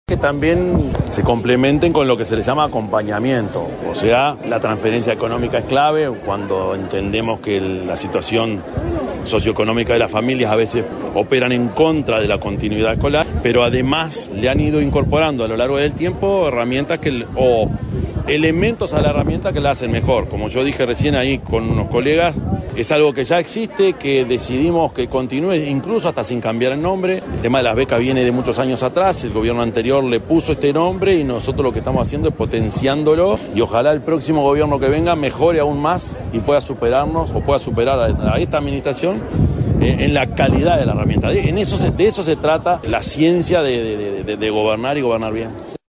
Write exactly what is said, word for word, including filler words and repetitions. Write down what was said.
Que también se complementen con lo que se les llama acompañamiento, o sea, la transferencia económica es clave cuando entendemos que la situación socioeconómica de las familias a veces operan en contra de la continuidad escolar, pero además le han ido incorporando a lo largo del tiempo herramientas que o elementos a la herramienta que la hacen mejor. Como yo dije recién ahí con unos colegas, es algo que ya existe, que decidimos que continúe incluso hasta sin cambiar el nombre. El tema de las becas viene de muchos años atrás, el gobierno anterior le puso este nombre y nosotros lo que estamos haciendo es potenciándolo y ojalá el próximo gobierno que venga mejore aún más y pueda superarnos o pueda superar a, a esta administración en la calidad de la herramienta. En eso se, de eso se trata la ciencia de, de, de, de gobernar y gobernar bien.